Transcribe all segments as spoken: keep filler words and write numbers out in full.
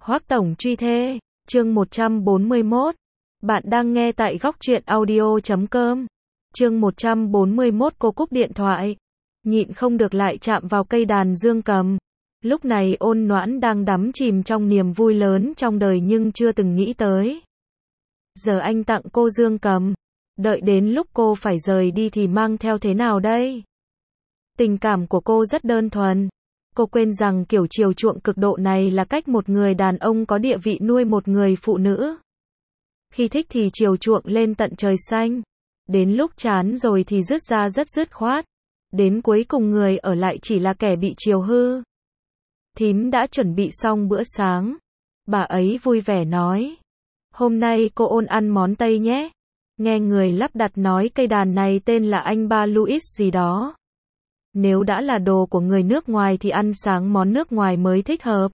Hoắc Tổng truy thê, chương một trăm bốn mươi mốt. Bạn đang nghe tại góc truyện audio chấm com. Chương một trăm bốn mươi mốt. Cô cúp điện thoại, nhịn không được lại chạm vào cây đàn dương cầm. Lúc này Ôn Noãn đang đắm chìm trong niềm vui lớn trong đời nhưng chưa từng nghĩ tới. Giờ anh tặng cô dương cầm, đợi đến lúc cô phải rời đi thì mang theo thế nào đây? Tình cảm của cô rất đơn thuần. Cô quên rằng kiểu chiều chuộng cực độ này là cách một người đàn ông có địa vị nuôi một người phụ nữ. Khi thích thì chiều chuộng lên tận trời xanh, đến lúc chán rồi thì dứt ra rất dứt khoát, đến cuối cùng người ở lại chỉ là kẻ bị chiều hư. Thím đã chuẩn bị xong bữa sáng, bà ấy vui vẻ nói. Hôm nay cô Ôn ăn món Tây nhé. Nghe người lắp đặt nói cây đàn này tên là anh ba Louis gì đó. Nếu đã là đồ của người nước ngoài thì ăn sáng món nước ngoài mới thích hợp.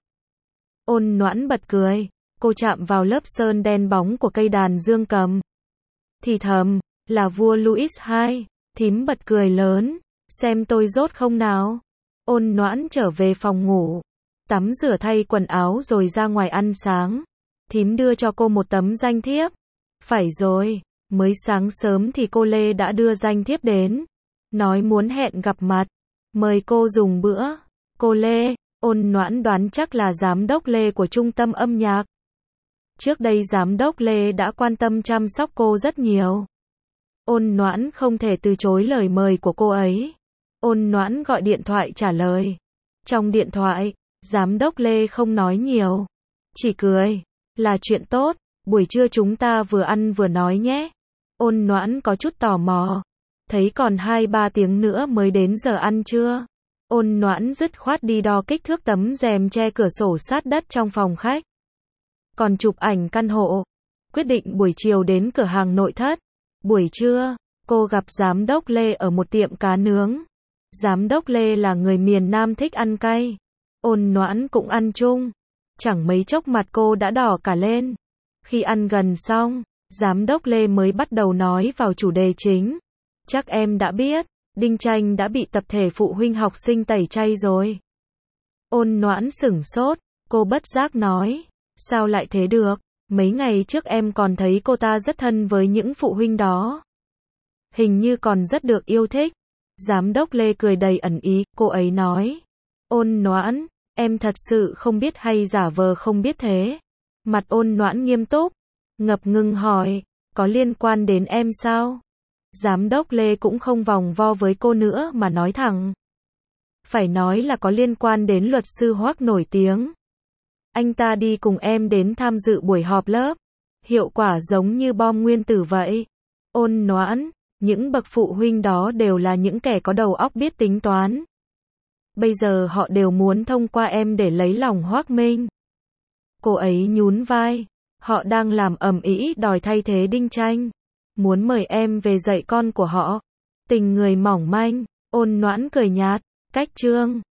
Ôn Noãn bật cười, cô chạm vào lớp sơn đen bóng của cây đàn dương cầm. Thì thầm, là vua Louis đệ nhị, thím bật cười lớn, xem tôi dốt không nào. Ôn Noãn trở về phòng ngủ, tắm rửa thay quần áo rồi ra ngoài ăn sáng. Thím đưa cho cô một tấm danh thiếp. Phải rồi, mới sáng sớm thì cô Lê đã đưa danh thiếp đến, nói muốn hẹn gặp mặt, mời cô dùng bữa. Cô Lê, Ôn Noãn đoán chắc là giám đốc Lê của trung tâm âm nhạc. Trước đây giám đốc Lê đã quan tâm chăm sóc cô rất nhiều. Ôn Noãn không thể từ chối lời mời của cô ấy. Ôn Noãn gọi điện thoại trả lời. Trong điện thoại, giám đốc Lê không nói nhiều, chỉ cười, là chuyện tốt, buổi trưa chúng ta vừa ăn vừa nói nhé. Ôn Noãn có chút tò mò, thấy còn hai ba tiếng nữa mới đến giờ ăn trưa. Ôn Noãn dứt khoát đi đo kích thước tấm rèm che cửa sổ sát đất trong phòng khách. Còn chụp ảnh căn hộ. Quyết định buổi chiều đến cửa hàng nội thất. Buổi trưa, cô gặp giám đốc Lê ở một tiệm cá nướng. Giám đốc Lê là người miền Nam thích ăn cay. Ôn Noãn cũng ăn chung. Chẳng mấy chốc mặt cô đã đỏ cả lên. Khi ăn gần xong, giám đốc Lê mới bắt đầu nói vào chủ đề chính. Chắc em đã biết, Đinh Tranh đã bị tập thể phụ huynh học sinh tẩy chay rồi. Ôn Noãn sửng sốt, cô bất giác nói. Sao lại thế được? Mấy ngày trước em còn thấy cô ta rất thân với những phụ huynh đó. Hình như còn rất được yêu thích. Giám đốc Lê cười đầy ẩn ý, cô ấy nói. Ôn Noãn, em thật sự không biết hay giả vờ không biết thế? Mặt Ôn Noãn nghiêm túc, ngập ngừng hỏi, có liên quan đến em sao? Giám đốc Lê cũng không vòng vo với cô nữa mà nói thẳng. Phải nói là có liên quan đến luật sư Hoắc nổi tiếng. Anh ta đi cùng em đến tham dự buổi họp lớp. Hiệu quả giống như bom nguyên tử vậy. Ôn Noãn, những bậc phụ huynh đó đều là những kẻ có đầu óc biết tính toán. Bây giờ họ đều muốn thông qua em để lấy lòng Hoắc Minh. Cô ấy nhún vai. Họ đang làm ầm ĩ đòi thay thế Đinh Tranh. Muốn mời em về dạy con của họ. Tình người mỏng manh. Ôn Noãn cười nhạt. Cách trương.